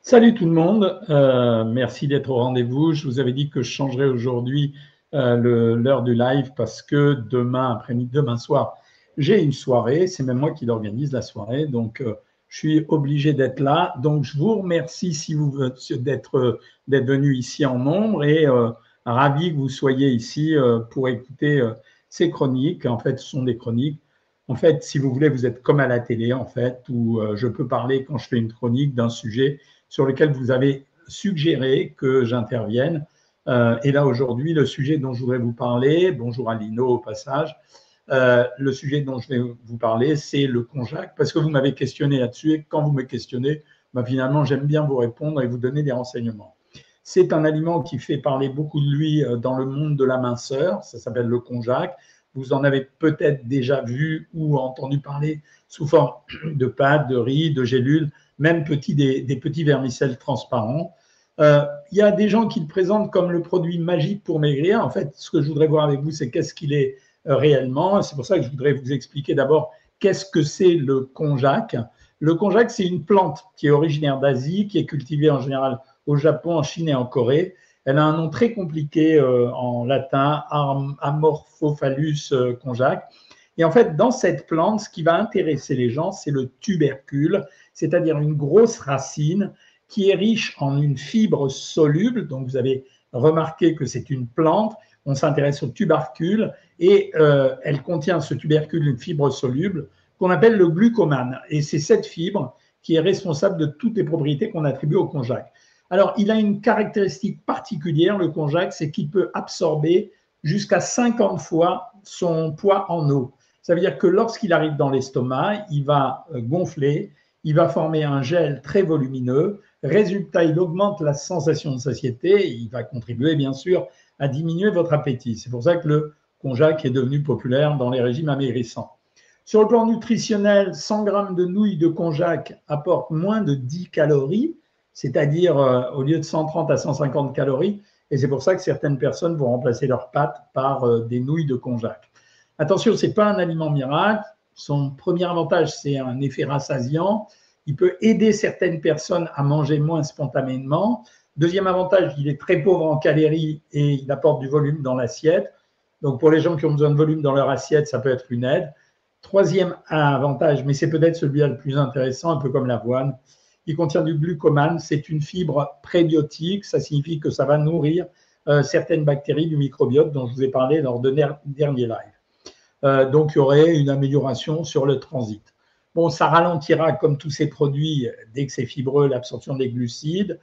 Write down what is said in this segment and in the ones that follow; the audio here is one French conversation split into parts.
Salut tout le monde, merci d'être au rendez-vous. Je vous avais dit que je changerais aujourd'hui l'heure du live parce que demain après-midi, demain soir, j'ai une soirée. C'est même moi qui l'organise la soirée, donc je suis obligé d'être là. Donc je vous remercie si vous d'être venu ici en nombre et ravi que vous soyez ici pour écouter ces chroniques. En fait, ce sont des chroniques. En fait, si vous voulez, vous êtes comme à la télé en fait, où je peux parler quand je fais une chronique d'un sujet sur lequel vous avez suggéré que j'intervienne. Et là, aujourd'hui, le sujet dont je voudrais vous parler, bonjour à Lino au passage, le sujet dont je vais vous parler, c'est le konjac, parce que vous m'avez questionné là-dessus, et quand vous me questionnez, ben finalement, j'aime bien vous répondre et vous donner des renseignements. C'est un aliment qui fait parler beaucoup de lui dans le monde de la minceur, ça s'appelle le konjac. Vous en avez peut-être déjà vu ou entendu parler sous forme de pâtes, de riz, de gélules, même des petits vermicelles transparents. Il y a des gens qui le présentent comme le produit magique pour maigrir. En fait, ce que je voudrais voir avec vous, c'est qu'est-ce qu'il est réellement. C'est pour ça que je voudrais vous expliquer d'abord qu'est-ce que c'est le konjac. Le konjac, c'est une plante qui est originaire d'Asie, qui est cultivée en général au Japon, en Chine et en Corée. Elle a un nom très compliqué en latin, Amorphophallus konjac. Et en fait, dans cette plante, ce qui va intéresser les gens, c'est le tubercule, c'est-à-dire une grosse racine qui est riche en une fibre soluble. Donc, vous avez remarqué que c'est une plante. On s'intéresse au tubercule et elle contient, ce tubercule, une fibre soluble qu'on appelle le glucomane. Et c'est cette fibre qui est responsable de toutes les propriétés qu'on attribue au konjac. Alors, il a une caractéristique particulière, le konjac, c'est qu'il peut absorber jusqu'à 50 fois son poids en eau. Ça veut dire que lorsqu'il arrive dans l'estomac, il va gonfler, il va former un gel très volumineux. Résultat, il augmente la sensation de satiété, il va contribuer bien sûr à diminuer votre appétit. C'est pour ça que le konjac est devenu populaire dans les régimes amaigrissants. Sur le plan nutritionnel, 100 grammes de nouilles de konjac apportent moins de 10 calories, c'est-à-dire au lieu de 130 à 150 calories. Et c'est pour ça que certaines personnes vont remplacer leurs pâtes par des nouilles de konjac. Attention, ce n'est pas un aliment miracle. Son premier avantage, c'est un effet rassasiant. Il peut aider certaines personnes à manger moins spontanément. Deuxième avantage, il est très pauvre en calories et il apporte du volume dans l'assiette. Donc, pour les gens qui ont besoin de volume dans leur assiette, ça peut être une aide. Troisième avantage, mais c'est peut-être celui-là le plus intéressant, un peu comme l'avoine, il contient du glucomane. C'est une fibre prébiotique. Ça signifie que ça va nourrir certaines bactéries du microbiote dont je vous ai parlé lors de dernier live. Donc, il y aurait une amélioration sur le transit. Bon, ça ralentira, comme tous ces produits, dès que c'est fibreux, l'absorption des glucides.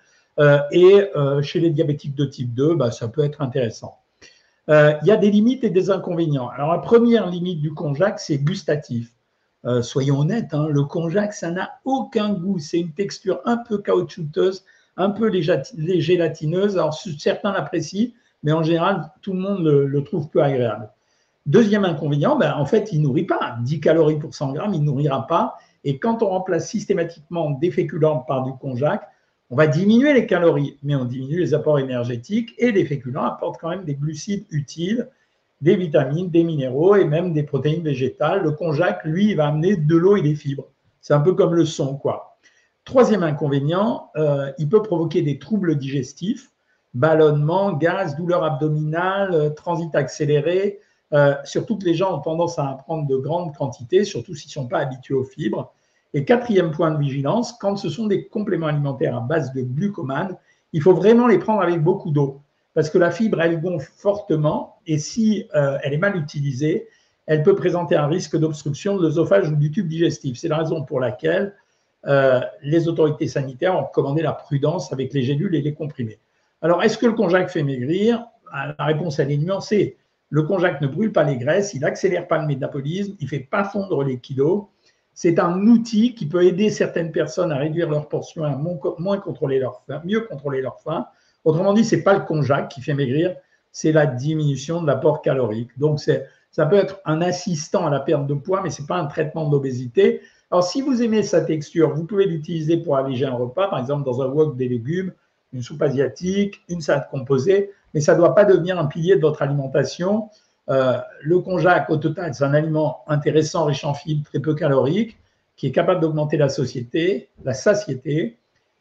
Chez les diabétiques de type 2, ça peut être intéressant. Il y a des limites et des inconvénients. Alors, la première limite du konjac, c'est gustatif. Soyons honnêtes, hein, le konjac, ça n'a aucun goût. C'est une texture un peu caoutchouteuse, un peu gélatineuse. Alors, certains l'apprécient, mais en général, tout le monde le trouve peu agréable. Deuxième inconvénient, en fait, il ne nourrit pas. 10 calories pour 100 grammes, il ne nourrira pas. Et quand on remplace systématiquement des féculents par du konjac, on va diminuer les calories, mais on diminue les apports énergétiques et les féculents apportent quand même des glucides utiles, des vitamines, des minéraux et même des protéines végétales. Le konjac, lui, il va amener de l'eau et des fibres. C'est un peu comme le son, quoi. Troisième inconvénient, il peut provoquer des troubles digestifs, ballonnement, gaz, douleur abdominale, transit accéléré. Surtout que les gens ont tendance à en prendre de grandes quantités, surtout s'ils ne sont pas habitués aux fibres. Et quatrième point de vigilance, quand ce sont des compléments alimentaires à base de glucomane, il faut vraiment les prendre avec beaucoup d'eau. Parce que la fibre, elle gonfle fortement et si elle est mal utilisée, elle peut présenter un risque d'obstruction de l'œsophage ou du tube digestif. C'est la raison pour laquelle les autorités sanitaires ont recommandé la prudence avec les gélules et les comprimés. Alors, est-ce que le konjac fait maigrir? La réponse, elle est nuancée. Le konjac ne brûle pas les graisses, il n'accélère pas le métabolisme, il ne fait pas fondre les kilos. C'est un outil qui peut aider certaines personnes à réduire leurs portions, à moins contrôler leur faim, mieux contrôler leur faim. Autrement dit, ce n'est pas le konjac qui fait maigrir, c'est la diminution de l'apport calorique. Donc, ça peut être un assistant à la perte de poids, mais ce n'est pas un traitement d'obésité. Alors, si vous aimez sa texture, vous pouvez l'utiliser pour alléger un repas, par exemple dans un wok des légumes, une soupe asiatique, une salade composée, mais ça ne doit pas devenir un pilier de votre alimentation. Le konjac, au total, c'est un aliment intéressant, riche en fibres, très peu calorique, qui est capable d'augmenter la satiété.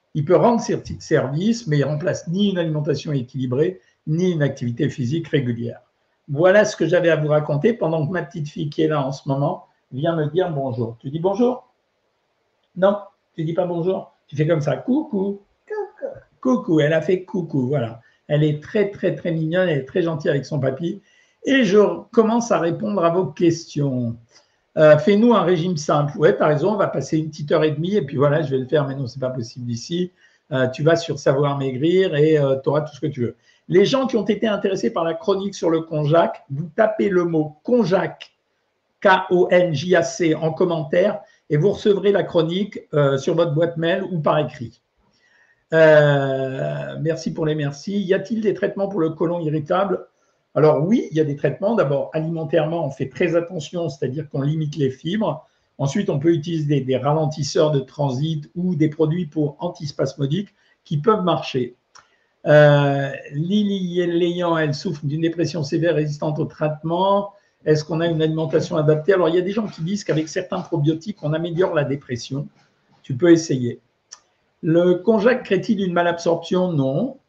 Il peut rendre service, mais il ne remplace ni une alimentation équilibrée, ni une activité physique régulière. Voilà ce que j'avais à vous raconter pendant que ma petite fille qui est là en ce moment vient me dire bonjour. Tu dis bonjour? Non, tu dis pas bonjour. Tu fais comme ça, coucou. Coucou, elle a fait coucou, voilà. Elle est très, très, très mignonne, elle est très gentille avec son papy. Et je commence à répondre à vos questions. Fais-nous un régime simple. Ouais, tu as raison, on va passer une petite heure et demie et puis voilà, je vais le faire, mais non, c'est pas possible ici. Tu vas sur Savoir Maigrir et tu auras tout ce que tu veux. Les gens qui ont été intéressés par la chronique sur le konjac, vous tapez le mot konjac, Konjac en commentaire et vous recevrez la chronique sur votre boîte mail ou par écrit. Merci pour les merci. Y a-t-il des traitements pour le côlon irritable? Alors oui, il y a des traitements. D'abord, alimentairement, on fait très attention, c'est-à-dire qu'on limite les fibres. Ensuite, on peut utiliser des ralentisseurs de transit ou des produits pour antispasmodiques qui peuvent marcher. Lily Léant, elle souffre d'une dépression sévère résistante au traitement. Est-ce qu'on a une alimentation adaptée? Alors, il y a des gens qui disent qu'avec certains probiotiques, on améliore la dépression. Tu peux essayer. Le konjac crée-t-il une malabsorption? Non.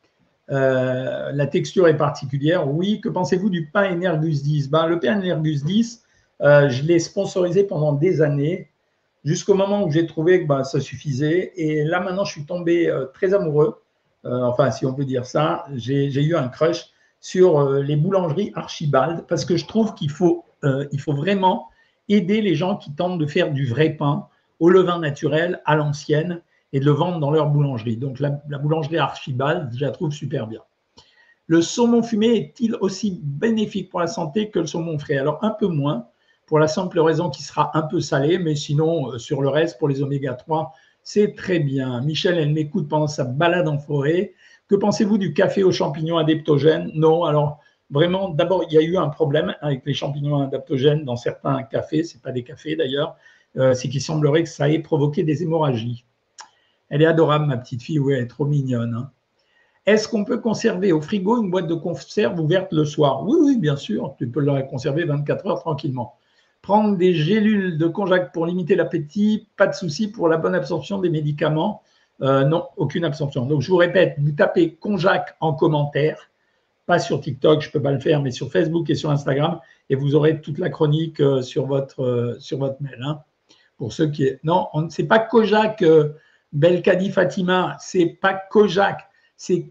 La texture est particulière. Oui. Que pensez-vous du pain Energus 10? Le pain Energus 10, je l'ai sponsorisé pendant des années, jusqu'au moment où j'ai trouvé que ça suffisait. Et là, maintenant, je suis tombé très amoureux, enfin, si on peut dire ça. J'ai eu un crush sur les boulangeries Archibald, parce que je trouve qu'il faut vraiment aider les gens qui tentent de faire du vrai pain au levain naturel, à l'ancienne, et de le vendre dans leur boulangerie. Donc, la boulangerie Archibald, je la trouve super bien. Le saumon fumé est-il aussi bénéfique pour la santé que le saumon frais? Alors, un peu moins, pour la simple raison qu'il sera un peu salé, mais sinon, sur le reste, pour les oméga 3, c'est très bien. Michel, elle m'écoute pendant sa balade en forêt. Que pensez-vous du café aux champignons adaptogènes? Non, alors, vraiment, d'abord, il y a eu un problème avec les champignons adaptogènes dans certains cafés, ce n'est pas des cafés d'ailleurs, c'est qu'il semblerait que ça ait provoqué des hémorragies. Elle est adorable, ma petite fille, oui, elle est trop mignonne. Hein. Est-ce qu'on peut conserver au frigo une boîte de conserve ouverte le soir? Oui, oui, bien sûr, tu peux la conserver 24 heures tranquillement. Prendre des gélules de konjac pour limiter l'appétit, pas de souci pour la bonne absorption des médicaments. Non, aucune absorption. Donc, je vous répète, vous tapez konjac en commentaire, pas sur TikTok, je ne peux pas le faire, mais sur Facebook et sur Instagram, et vous aurez toute la chronique sur votre mail. Hein. Pour ceux qui… Non, ce n'est pas konjac… Belkadi Fatima, c'est pas Kojak, c'est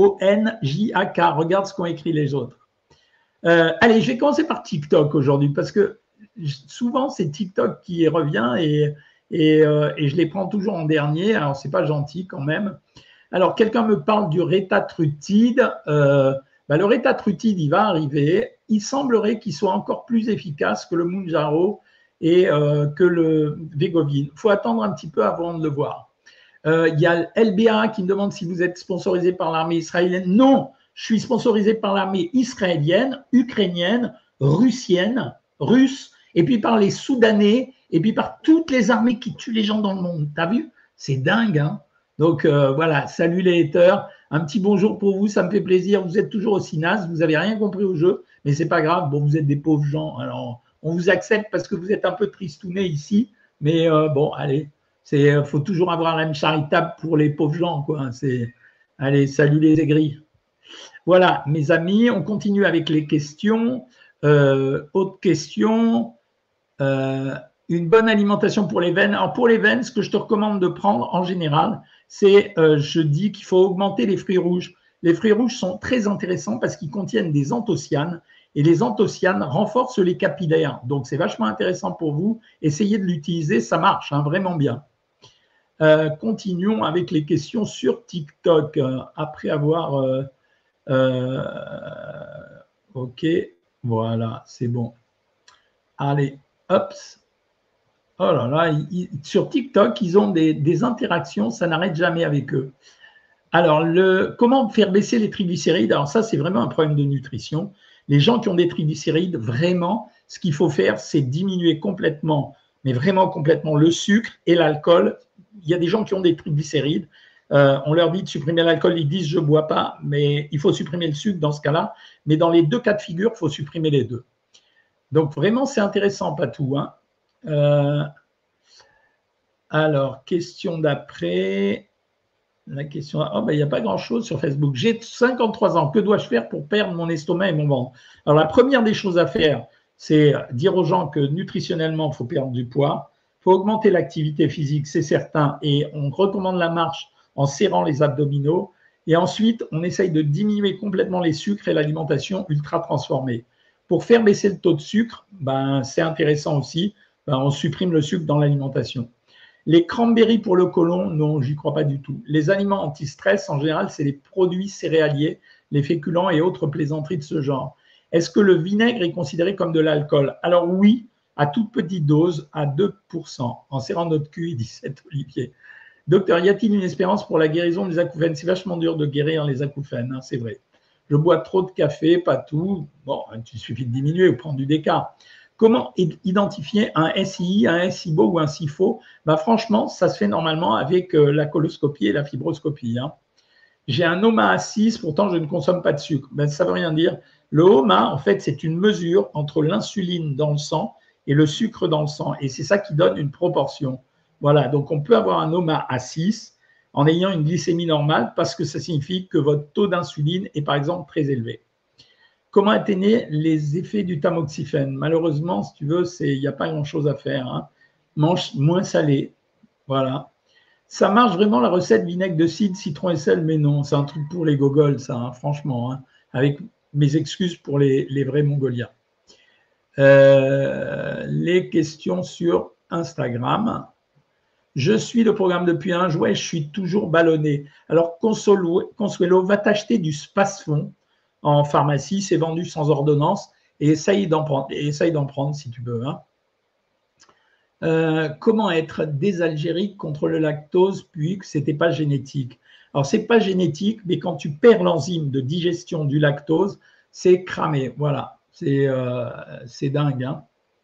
Konjak. Regarde ce qu'ont écrit les autres. Allez, je vais commencer par TikTok aujourd'hui parce que souvent c'est TikTok qui revient et je les prends toujours en dernier. Alors c'est pas gentil quand même. Alors quelqu'un me parle du rétatrutide. Le rétatrutide, il va arriver. Il semblerait qu'il soit encore plus efficace que le Mounjaro et que le Vegovin. Il faut attendre un petit peu avant de le voir. Il y a LBA qui me demande si vous êtes sponsorisé par l'armée israélienne. Non, je suis sponsorisé par l'armée israélienne, ukrainienne, russienne, russe, et puis par les Soudanais, et puis par toutes les armées qui tuent les gens dans le monde. T'as vu? C'est dingue, hein? Donc voilà, salut les haters, un petit bonjour pour vous, ça me fait plaisir. Vous êtes toujours aussi naze, vous n'avez rien compris au jeu, mais c'est pas grave. Bon, vous êtes des pauvres gens, alors on vous accepte parce que vous êtes un peu tristounés ici, mais bon, allez. Il faut toujours avoir l'âme charitable pour les pauvres gens, quoi. Allez, salut les aigris. Voilà, mes amis, on continue avec les questions. Autre question. Une bonne alimentation pour les veines. Alors, pour les veines, ce que je te recommande de prendre en général, c'est, je dis qu'il faut augmenter les fruits rouges. Les fruits rouges sont très intéressants parce qu'ils contiennent des anthocyanes et les anthocyanes renforcent les capillaires. Donc, c'est vachement intéressant pour vous. Essayez de l'utiliser, ça marche hein, vraiment bien. Continuons avec les questions sur TikTok. Après avoir… ok, voilà, c'est bon. Allez, hop. Oh là là, sur TikTok, ils ont des interactions, ça n'arrête jamais avec eux. Alors, comment faire baisser les triglycérides? Alors ça, c'est vraiment un problème de nutrition. Les gens qui ont des triglycérides, vraiment, ce qu'il faut faire, c'est diminuer complètement, mais vraiment complètement, le sucre et l'alcool. Il y a des gens qui ont des triglycérides. On leur dit de supprimer l'alcool, ils disent je ne bois pas, mais il faut supprimer le sucre dans ce cas-là. Mais dans les deux cas de figure, il faut supprimer les deux. Donc vraiment, c'est intéressant, Patou. Hein. Alors, question d'après. la question, oh, ben, il n'y a pas grand-chose sur Facebook. J'ai 53 ans, que dois-je faire pour perdre mon estomac et mon ventre? Alors, la première des choses à faire, c'est dire aux gens que nutritionnellement, il faut perdre du poids, il faut augmenter l'activité physique, c'est certain, et on recommande la marche en serrant les abdominaux. Et ensuite, on essaye de diminuer complètement les sucres et l'alimentation ultra transformée. Pour faire baisser le taux de sucre, ben, c'est intéressant aussi, ben, on supprime le sucre dans l'alimentation. Les cranberries pour le côlon, non, j'y crois pas du tout. Les aliments anti-stress, en général, c'est les produits céréaliers, les féculents et autres plaisanteries de ce genre. Est-ce que le vinaigre est considéré comme de l'alcool? Alors oui, à toute petite dose, à 2%, en serrant notre cul, dit cet Olivier. Docteur, y a-t-il une espérance pour la guérison des acouphènes? C'est vachement dur de guérir les acouphènes, hein, c'est vrai. Je bois trop de café, pas tout. Bon, il suffit de diminuer ou prendre du déca. Comment identifier un SII, un SIBO ou un SIFO? Ben, franchement, ça se fait normalement avec la coloscopie et la fibroscopie. Hein. J'ai un OMA à 6, pourtant je ne consomme pas de sucre. Ben, ça ne veut rien dire. Le OMA, en fait, c'est une mesure entre l'insuline dans le sang et le sucre dans le sang. Et c'est ça qui donne une proportion. Voilà, donc on peut avoir un OMA à 6 en ayant une glycémie normale parce que ça signifie que votre taux d'insuline est par exemple très élevé. Comment atténuer les effets du tamoxifène? Malheureusement, si tu veux, il n'y a pas grand-chose à faire. Hein. Mange moins salé. Voilà. Ça marche vraiment la recette vinaigre de cidre, citron et sel, mais non, c'est un truc pour les gogoles, ça, hein, franchement. Hein, avec mes excuses pour les vrais Mongoliens. Les questions sur Instagram. Je suis le programme depuis un jouet, je suis toujours ballonné. Alors, Consuelo, va t'acheter du Spasfon en pharmacie, c'est vendu sans ordonnance, et essaye d'en prendre si tu veux. Hein. Comment être désalgérique contre le lactose, puis que ce n'était pas génétique? Alors, ce n'est pas génétique, mais quand tu perds l'enzyme de digestion du lactose, c'est cramé. Voilà, c'est dingue. Hein.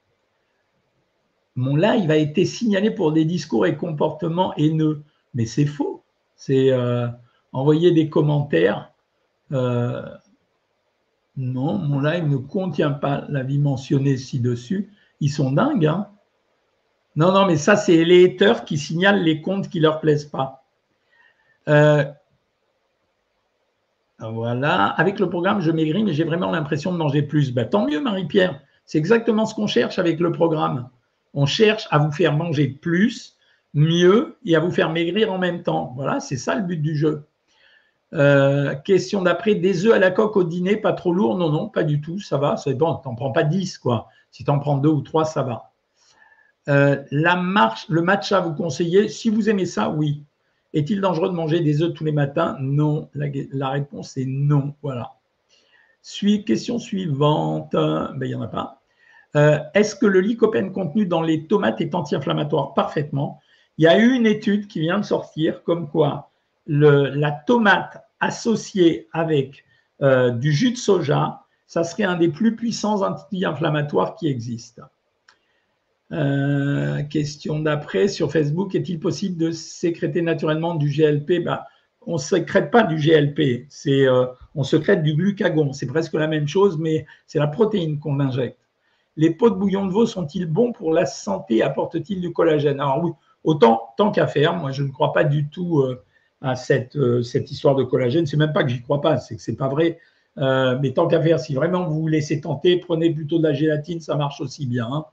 Mon live a été signalé pour des discours et comportements haineux. Mais c'est faux. C'est envoyer des commentaires. Non, mon live ne contient pas l'avis mentionné ci-dessus. Ils sont dingues. Hein. Non, non, mais ça, c'est les haters qui signalent les comptes qui ne leur plaisent pas. Voilà. Avec le programme, je maigris, mais j'ai vraiment l'impression de manger plus. Ben, tant mieux, Marie-Pierre. C'est exactement ce qu'on cherche avec le programme. On cherche à vous faire manger plus, mieux et à vous faire maigrir en même temps. Voilà, c'est ça le but du jeu. Question d'après, des œufs à la coque au dîner, pas trop lourd? Non, non, pas du tout, ça va. Ça dépend, tu n'en prends pas 10, quoi. Si tu en prends 2 ou 3, ça va. Le matcha, vous conseillez? Si vous aimez ça, oui. Est-il dangereux de manger des œufs tous les matins? Non. La réponse est non. Voilà. Question suivante. Ben, il n'y en a pas. Est-ce que le lycopène contenu dans les tomates est anti-inflammatoire? Parfaitement. Il y a eu une étude qui vient de sortir comme quoi la tomate associée avec du jus de soja, ça serait un des plus puissants anti-inflammatoires qui existent. Question d'après, sur Facebook, est-il possible de sécréter naturellement du GLP? On ne sécrète pas du GLP, on sécrète du glucagon. C'est presque la même chose, mais c'est la protéine qu'on injecte. Les pots de bouillon de veau sont-ils bons pour la santé? Apportent-ils du collagène? Alors oui, tant qu'à faire, moi je ne crois pas du tout à cette histoire de collagène. C'est même pas que j'y crois pas, c'est que c'est pas vrai. Mais tant qu'à faire, si vraiment vous vous laissez tenter, prenez plutôt de la gélatine, ça marche aussi bien. Hein.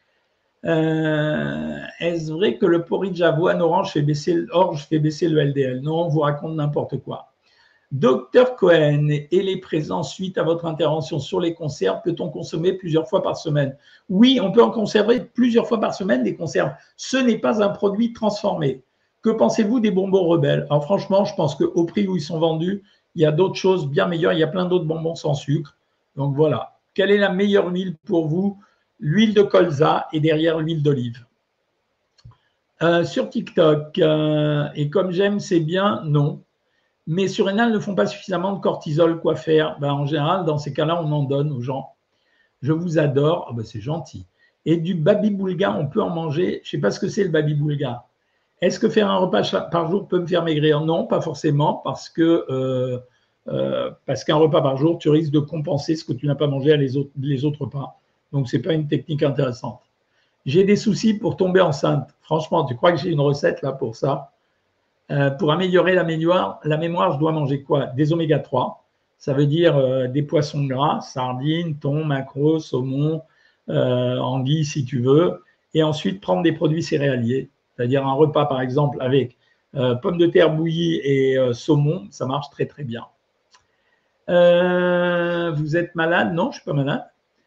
Est-ce vrai que le porridge avoine orange fait baisser le LDL? Non, on vous raconte n'importe quoi. Docteur Cohen, et les présents suite à votre intervention sur les conserves, peut-on consommer plusieurs fois par semaine? Oui, on peut en conserver plusieurs fois par semaine des conserves. Ce n'est pas un produit transformé. Que pensez-vous des bonbons rebelles? Alors franchement, je pense qu'au prix où ils sont vendus, il y a d'autres choses bien meilleures. Il y a plein d'autres bonbons sans sucre. Donc voilà. Quelle est la meilleure huile pour vous? L'huile de colza et derrière l'huile d'olive. Sur TikTok, et comme j'aime, c'est bien, non. Mais surrénales ne font pas suffisamment de cortisol, quoi faire? En général, dans ces cas-là, on en donne aux gens. Je vous adore, oh, c'est gentil. Et du babi-boulga, on peut en manger. Je ne sais pas ce que c'est le babi-boulga. Est-ce que faire un repas par jour peut me faire maigrir? Non, pas forcément, parce qu'un repas par jour, tu risques de compenser ce que tu n'as pas mangé les autres repas. Donc, ce n'est pas une technique intéressante. J'ai des soucis pour tomber enceinte. Franchement, tu crois que j'ai une recette là pour ça? Pour améliorer la mémoire, je dois manger quoi? Des oméga 3, ça veut dire des poissons gras, sardines, thon, maquereau, saumon, anguille si tu veux, et ensuite prendre des produits céréaliers, c'est-à-dire un repas par exemple avec pommes de terre bouillies et saumon, ça marche très très bien. Vous êtes malade? Non, je ne suis pas malade.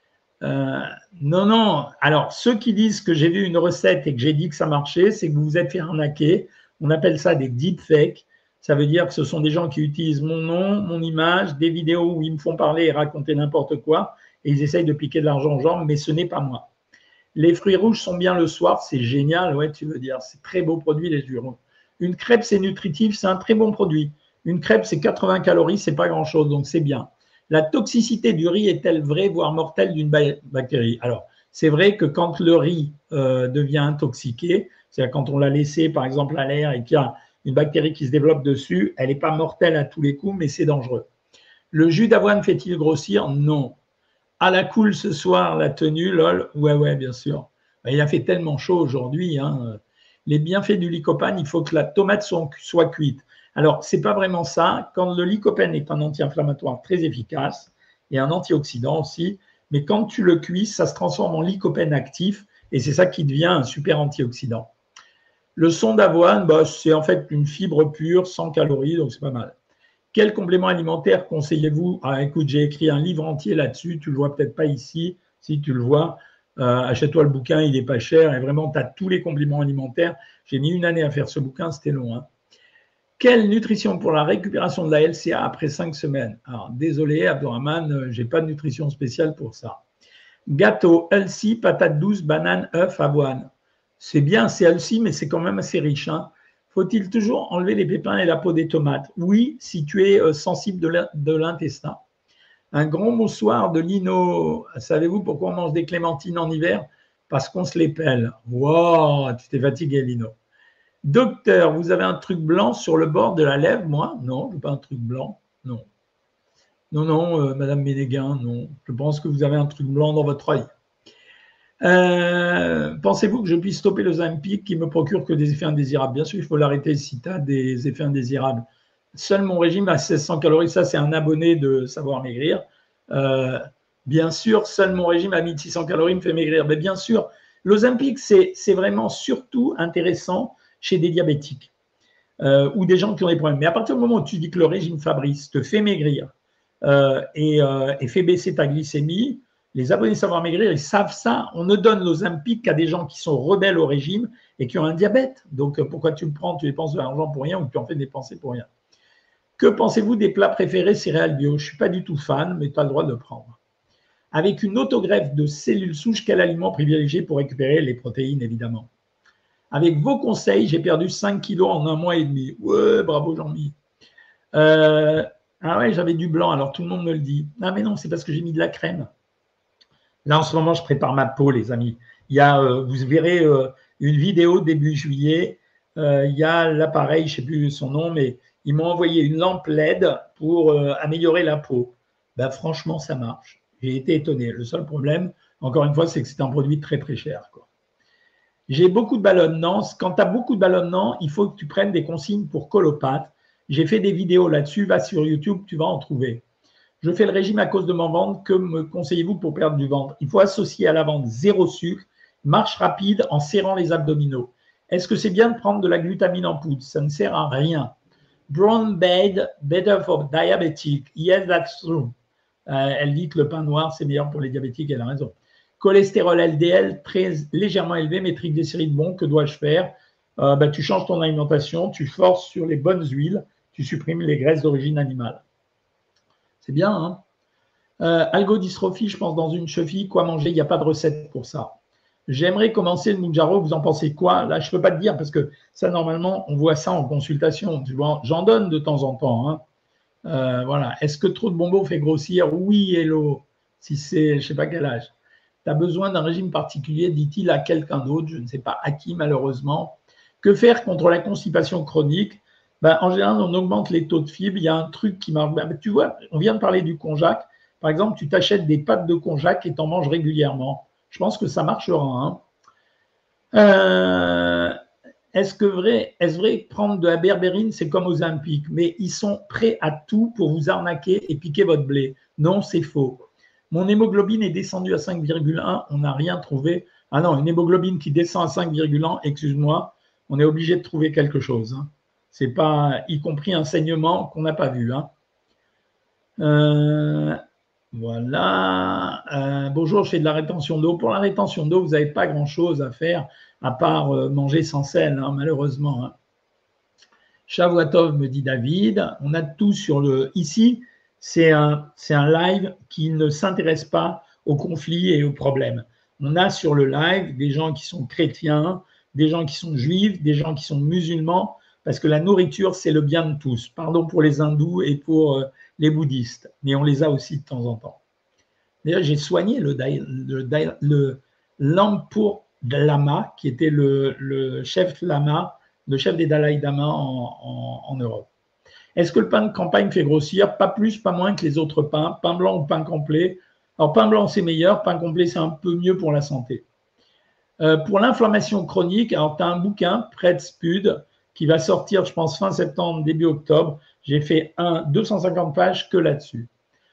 Non, non. Alors, ceux qui disent que j'ai vu une recette et que j'ai dit que ça marchait, c'est que vous vous êtes fait arnaquer. On appelle ça des deepfakes. Ça veut dire que ce sont des gens qui utilisent mon nom, mon image, des vidéos où ils me font parler et raconter n'importe quoi, et ils essayent de piquer de l'argent aux gens, mais ce n'est pas moi. Les fruits rouges sont bien le soir, c'est génial, ouais, tu veux dire, c'est très beau produit, les fruits rouges. Une crêpe, c'est nutritif, c'est un très bon produit. Une crêpe, c'est 80 calories, c'est pas grand-chose, donc c'est bien. La toxicité du riz est-elle vraie, voire mortelle d'une bactérie? Alors, c'est vrai que quand le riz devient intoxiqué, c'est-à-dire quand on l'a laissé, par exemple, à l'air et qu'il y a une bactérie qui se développe dessus, elle n'est pas mortelle à tous les coups, mais c'est dangereux. Le jus d'avoine fait-il grossir? Non. À la cool ce soir, la tenue, lol. Ouais, bien sûr. Il a fait tellement chaud aujourd'hui. Hein. Les bienfaits du lycopène, il faut que la tomate soit cuite. Alors, ce n'est pas vraiment ça. Quand le lycopène est un anti-inflammatoire très efficace et un antioxydant aussi, mais quand tu le cuis, ça se transforme en lycopène actif et c'est ça qui devient un super antioxydant. Le son d'avoine, c'est en fait une fibre pure, 100 calories, donc c'est pas mal. Quel complément alimentaire conseillez-vous? Ah, écoute, j'ai écrit un livre entier là-dessus. Tu ne le vois peut-être pas ici. Si tu le vois, achète-toi le bouquin, il n'est pas cher. Et vraiment, tu as tous les compléments alimentaires. J'ai mis une année à faire ce bouquin, c'était long. Hein. Quelle nutrition pour la récupération de la LCA après 5 semaines? Alors, désolé, Abdourahmane, je n'ai pas de nutrition spéciale pour ça. Gâteau, healthy, patate douce, banane, œuf, avoine. C'est bien, c'est healthy, mais c'est quand même assez riche. Hein. Faut-il toujours enlever les pépins et la peau des tomates? Oui, si tu es sensible de l'intestin. Un grand bonsoir de Lino. Savez-vous pourquoi on mange des clémentines en hiver? Parce qu'on se les pèle. Wow, tu t'es fatigué, Lino. Docteur, vous avez un truc blanc sur le bord de la lèvre? Moi, non, je n'ai pas un truc blanc. Non. Non, Madame Ménéguin, non. Je pense que vous avez un truc blanc dans votre œil. Pensez-vous que je puisse stopper le Ozempic qui me procure que des effets indésirables? Bien sûr, il faut l'arrêter si tu as des effets indésirables. Seul mon régime à 1600 calories, ça c'est un abonné de Savoir Maigrir. Bien sûr, seul mon régime à 1600 calories me fait maigrir. Mais bien sûr, l'Ozempic, c'est vraiment surtout intéressant chez des diabétiques ou des gens qui ont des problèmes. Mais à partir du moment où tu dis que le régime Fabrice te fait maigrir et fait baisser ta glycémie, les abonnés Savoir Maigrir, ils savent ça. On ne donne l'Ozempic qu'à des gens qui sont rebelles au régime et qui ont un diabète. Donc, pourquoi tu le prends? Tu dépenses de l'argent pour rien ou tu en fais dépenser pour rien. Que pensez-vous des plats préférés céréales bio? Je ne suis pas du tout fan, mais tu as le droit de le prendre. Avec une autogreffe de cellules souches, quel aliment privilégié pour récupérer les protéines, évidemment? Avec vos conseils, j'ai perdu 5 kilos en 1 mois et demi. Ouais, bravo Jean-Mi. Ah ouais, j'avais du blanc, alors tout le monde me le dit. Ah mais non, c'est parce que j'ai mis de la crème. Là, en ce moment, je prépare ma peau, les amis. Il y a, vous verrez une vidéo début juillet. Il y a l'appareil, je ne sais plus son nom, mais ils m'ont envoyé une lampe LED pour améliorer la peau. Ben, franchement, ça marche. J'ai été étonné. Le seul problème, encore une fois, c'est que c'est un produit très, très cher, quoi. J'ai beaucoup de ballonnements. Quand tu as beaucoup de ballonnements, il faut que tu prennes des consignes pour colopathe. J'ai fait des vidéos là-dessus. Va sur YouTube, tu vas en trouver. Je fais le régime à cause de mon ventre. Que me conseillez-vous pour perdre du ventre? Il faut associer à la vente 0 sucre, marche rapide en serrant les abdominaux. Est-ce que c'est bien de prendre de la glutamine en poudre? Ça ne sert à rien. Brown bread, better for diabetic. Yes, that's true. Elle dit que le pain noir, c'est meilleur pour les diabétiques. Elle a raison. Cholestérol LDL très légèrement élevé, mais triglycérides bon. Que dois-je faire? Tu changes ton alimentation, tu forces sur les bonnes huiles, tu supprimes les graisses d'origine animale. C'est bien, hein? Algodystrophie, je pense dans une cheville, quoi manger? Il n'y a pas de recette pour ça. J'aimerais commencer le Mounjaro, vous en pensez quoi? Là, je ne peux pas te dire parce que ça, normalement, on voit ça en consultation. Tu vois, j'en donne de temps en temps. Hein. Voilà. Est-ce que trop de bonbons fait grossir? Oui, hello. Si c'est, je ne sais pas quel âge. Tu as besoin d'un régime particulier, dit-il à quelqu'un d'autre, je ne sais pas à qui, malheureusement. Que faire contre la constipation chronique? En général, on augmente les taux de fibres. Il y a un truc qui marche. Tu vois, on vient de parler du konjac. Par exemple, tu t'achètes des pâtes de konjac et tu en manges régulièrement. Je pense que ça marchera. Hein. est-ce vrai que prendre de la berbérine, c'est comme aux Olympiques, mais ils sont prêts à tout pour vous arnaquer et piquer votre blé. Non, c'est faux. Mon hémoglobine est descendue à 5,1, on n'a rien trouvé. Ah non, une hémoglobine qui descend à 5,1, excuse-moi, on est obligé de trouver quelque chose. Hein. C'est pas, y compris un saignement qu'on n'a pas vu. Hein. Voilà. Bonjour, je fais de la rétention d'eau. Pour la rétention d'eau, vous n'avez pas grand-chose à faire à part manger sans sel, hein, malheureusement. Hein. Shavuatov, me dit David. On a tout sur le… Ici, c'est un live qui ne s'intéresse pas aux conflits et aux problèmes. On a sur le live des gens qui sont chrétiens, des gens qui sont juifs, des gens qui sont musulmans, parce que la nourriture, c'est le bien de tous. Pardon pour les hindous et pour les bouddhistes, mais on les a aussi de temps en temps. D'ailleurs, j'ai soigné le Lampur Lama, qui était le chef lama, le chef des Dalai Lama en Europe. Est-ce que le pain de campagne fait grossir? Pas plus, pas moins que les autres pains. Pain blanc ou pain complet? Alors, pain blanc, c'est meilleur. Pain complet, c'est un peu mieux pour la santé. Pour l'inflammation chronique, alors tu as un bouquin, Pred Spud, qui va sortir, je pense, fin septembre, début octobre. J'ai fait 250 pages que là-dessus.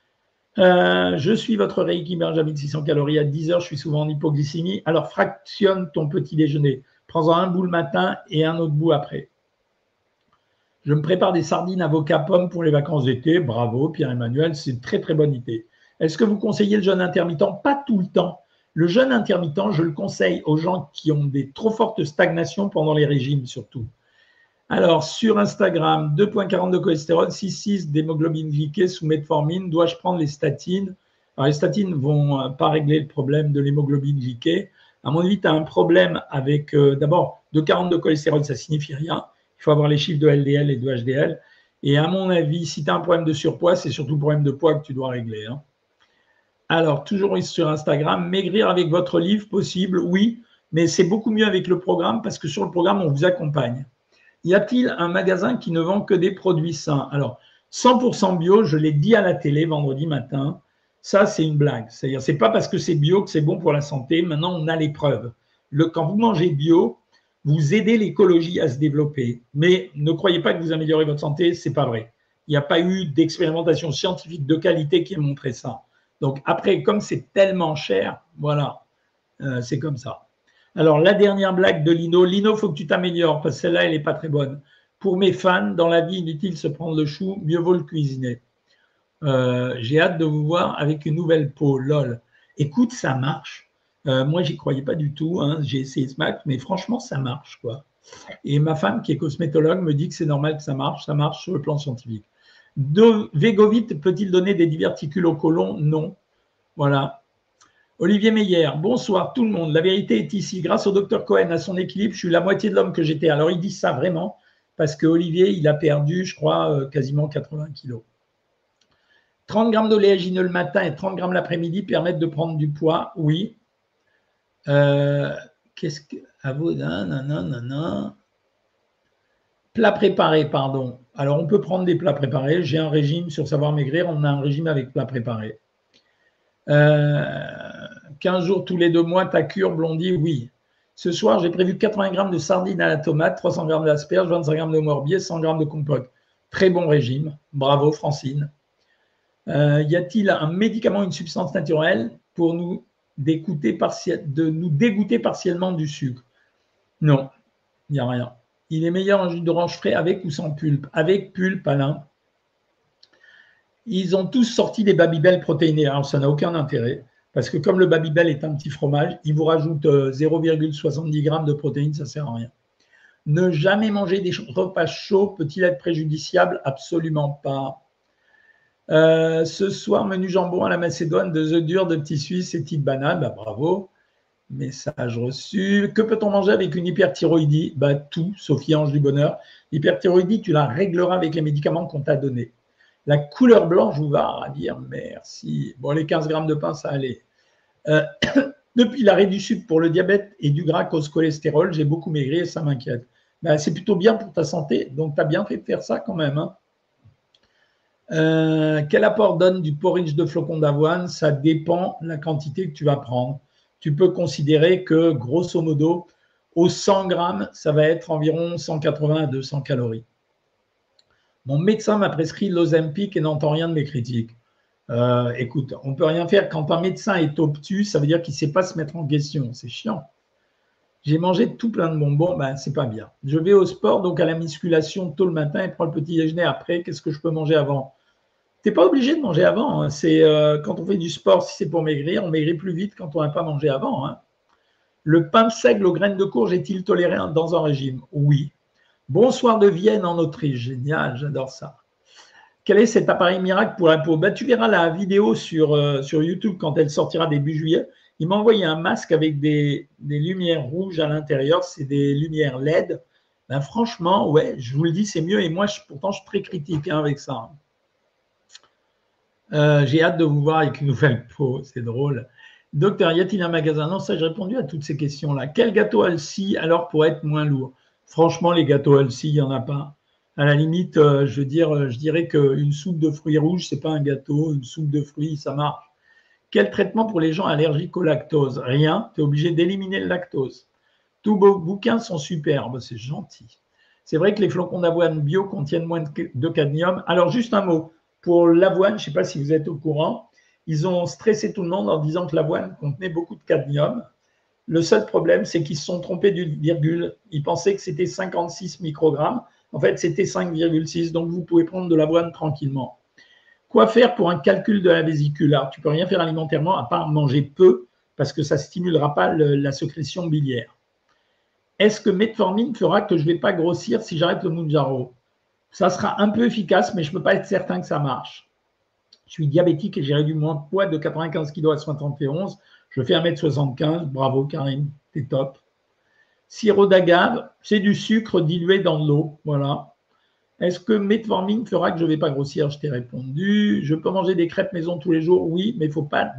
Je suis votre Reiki Benjamin 600 calories à 10 heures, je suis souvent en hypoglycémie. Alors fractionne ton petit déjeuner. Prends-en un bout le matin et un autre bout après. Je me prépare des sardines avocat pomme pour les vacances d'été. Bravo Pierre-Emmanuel, c'est une très très bonne idée. Est-ce que vous conseillez le jeûne intermittent? Pas tout le temps. Le jeûne intermittent, je le conseille aux gens qui ont des trop fortes stagnations pendant les régimes surtout. Alors, sur Instagram, 2,40 de cholestérol, 6,6 d'hémoglobine glyquée sous metformine. Dois-je prendre les statines? Alors, les statines ne vont pas régler le problème de l'hémoglobine glyquée. À mon avis, tu as un problème avec, d'abord, 2,40 de cholestérol, ça ne signifie rien. Il faut avoir les chiffres de LDL et de HDL. Et à mon avis, si tu as un problème de surpoids, c'est surtout le problème de poids que tu dois régler. Hein. Alors, toujours sur Instagram, maigrir avec votre livre, possible, oui, mais c'est beaucoup mieux avec le programme parce que sur le programme, on vous accompagne. Y a-t-il un magasin qui ne vend que des produits sains? Alors, 100% bio, je l'ai dit à la télé vendredi matin, ça c'est une blague. C'est-à-dire, c'est pas parce que c'est bio que c'est bon pour la santé. Maintenant, on a les preuves. Quand vous mangez bio, vous aidez l'écologie à se développer. Mais ne croyez pas que vous améliorez votre santé, c'est pas vrai. Il n'y a pas eu d'expérimentation scientifique de qualité qui ait montré ça. Donc après, comme c'est tellement cher, voilà, c'est comme ça. Alors, la dernière blague de Lino. Lino, il faut que tu t'améliores parce que celle-là, elle n'est pas très bonne. Pour mes fans, dans la vie, inutile de se prendre le chou, mieux vaut le cuisiner. J'ai hâte de vous voir avec une nouvelle peau, lol. Écoute, ça marche. Moi, j'y croyais pas du tout. Hein. J'ai essayé ce max, mais franchement, ça marche, quoi. Et ma femme, qui est cosmétologue, me dit que c'est normal que ça marche. Ça marche sur le plan scientifique. Vegovit peut-il donner des diverticules au côlon? Non. Voilà. Olivier Meyer, bonsoir tout le monde. La vérité est ici. Grâce au docteur Cohen, à son équilibre, je suis la moitié de l'homme que j'étais. Alors, il dit ça vraiment parce qu'Olivier, il a perdu, je crois, quasiment 80 kilos. 30 grammes d'oléagineux le matin et 30 grammes l'après-midi permettent de prendre du poids, oui. Qu'est-ce que… Plat préparé, pardon. Alors, on peut prendre des plats préparés. J'ai un régime sur savoir maigrir. On a un régime avec plats préparés. 15 jours tous les 2 mois, ta cure, Blondie, oui. Ce soir, j'ai prévu 80 grammes de sardines à la tomate, 300 grammes d'asperges, 25 grammes de morbier, 100 grammes de compote. Très bon régime. Bravo, Francine. Y a-t-il un médicament, une substance naturelle pour nous dégoûter partiellement du sucre? Non, il n'y a rien. Il est meilleur un jus d'orange frais avec ou sans pulpe? Avec pulpe, Alain. Ils ont tous sorti des Babybel protéinés. Alors, ça n'a aucun intérêt, parce que comme le Babybel est un petit fromage, ils vous rajoutent 0,70 grammes de protéines, ça ne sert à rien. Ne jamais manger des repas chauds peut-il être préjudiciable? Absolument pas. Ce soir, menu jambon à la macédoine, de œufs durs, de petits suisses et petites bananes. Bah, bravo. Message reçu. Que peut-on manger avec une hyperthyroïdie? Bah, tout, Sophie Ange du Bonheur. L'hyperthyroïdie, tu la régleras avec les médicaments qu'on t'a donnés. La couleur blanche vous va ravir, merci. Bon, les 15 grammes de pain, ça allait. Depuis l'arrêt du sucre pour le diabète et du gras cause cholestérol, j'ai beaucoup maigri et ça m'inquiète. Ben, c'est plutôt bien pour ta santé, donc tu as bien fait de faire ça quand même. Hein. Quel apport donne du porridge de flocons d'avoine? Ça dépend de la quantité que tu vas prendre. Tu peux considérer que, grosso modo, Au 100 grammes, ça va être environ 180 à 200 calories. Mon médecin m'a prescrit l'Ozempic et n'entend rien de mes critiques. Écoute, on ne peut rien faire. Quand un médecin est obtus, ça veut dire qu'il ne sait pas se mettre en question. C'est chiant. J'ai mangé tout plein de bonbons, ben, c'est pas bien. Je vais au sport, donc à la musculation tôt le matin et prends le petit déjeuner après. Qu'est-ce que je peux manger avant? Tu n'es pas obligé de manger avant. Hein. C'est quand on fait du sport, si c'est pour maigrir, on maigrit plus vite quand on n'a pas mangé avant. Hein. Le pain seigle aux graines de courge est-il toléré dans un régime? Oui. Bonsoir de Vienne en Autriche. Génial, j'adore ça. Quel est cet appareil miracle pour la peau? Ben, tu verras la vidéo sur YouTube quand elle sortira début juillet. Il m'a envoyé un masque avec des lumières rouges à l'intérieur. C'est des lumières LED. Ben, franchement, ouais, je vous le dis, c'est mieux. Et moi, pourtant, je suis très critique hein, avec ça. J'ai hâte de vous voir avec une nouvelle peau. C'est drôle. Docteur, y a-t-il un magasin? Non, ça, j'ai répondu à toutes ces questions-là. Quel gâteau Halsey alors pour être moins lourd? Franchement, les gâteaux Halsey, il n'y en a pas. À la limite, je dirais qu'une soupe de fruits rouges, ce n'est pas un gâteau. Une soupe de fruits, ça marche. Quel traitement pour les gens allergiques au lactose? Rien. Tu es obligé d'éliminer le lactose. Tous vos bouquins sont superbes. C'est gentil. C'est vrai que les flocons d'avoine bio contiennent moins de cadmium. Alors, juste un mot. Pour l'avoine, je ne sais pas si vous êtes au courant, ils ont stressé tout le monde en disant que l'avoine contenait beaucoup de cadmium. Le seul problème, c'est qu'ils se sont trompés d'une virgule. Ils pensaient que c'était 56 microgrammes. En fait, c'était 5,6. Donc, vous pouvez prendre de l'avoine tranquillement. Quoi faire pour un calcul de la vésicule? Alors, tu ne peux rien faire alimentairement à part manger peu parce que ça ne stimulera pas la sécrétion biliaire. Est-ce que metformine fera que je ne vais pas grossir si j'arrête le Mounjaro? Ça sera un peu efficace, mais je ne peux pas être certain que ça marche. Je suis diabétique et j'ai réduit mon poids de 95 kg à 71. Je fais 1m75. Bravo, Karine, t'es top. Sirop d'agave, c'est du sucre dilué dans de l'eau. Voilà. Est-ce que metformine fera que je ne vais pas grossir? Je t'ai répondu. Je peux manger des crêpes maison tous les jours? Oui, mais il ne faut pas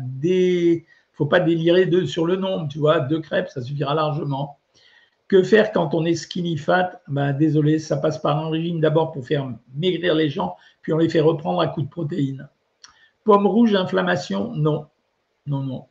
délirer sur le nombre. Tu vois, 2 crêpes, ça suffira largement. Que faire quand on est skinny fat? Ben, désolé, ça passe par un régime d'abord pour faire maigrir les gens, puis on les fait reprendre à coup de protéines. Pomme rouge, inflammation? Non. Non, non.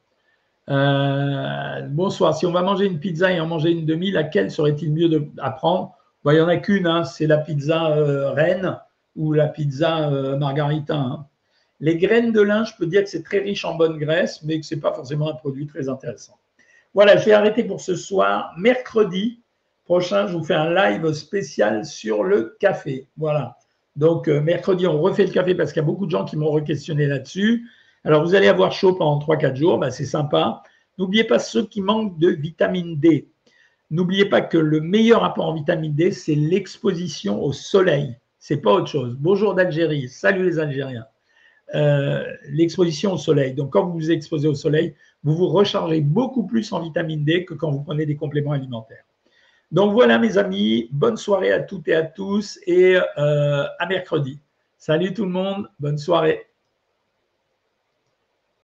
Bonsoir. Si on va manger une pizza et en manger une demi, laquelle serait-il mieux à prendre? Ben, il n'y en a qu'une, hein, c'est la pizza reine ou la pizza margarita. Hein. Les graines de lin, je peux dire que c'est très riche en bonne graisse, mais que ce n'est pas forcément un produit très intéressant. Voilà, je vais arrêter pour ce soir. Mercredi prochain, je vous fais un live spécial sur le café. Voilà. Donc, mercredi, on refait le café parce qu'il y a beaucoup de gens qui m'ont re-questionné là-dessus. Alors, vous allez avoir chaud pendant 3-4 jours. Ben, c'est sympa. N'oubliez pas ceux qui manquent de vitamine D. N'oubliez pas que le meilleur apport en vitamine D, c'est l'exposition au soleil. Ce n'est pas autre chose. Bonjour d'Algérie. Salut les Algériens. L'exposition au soleil. Donc, quand vous vous exposez au soleil, vous vous rechargez beaucoup plus en vitamine D que quand vous prenez des compléments alimentaires. Donc, voilà, mes amis. Bonne soirée à toutes et à tous et à mercredi. Salut tout le monde. Bonne soirée.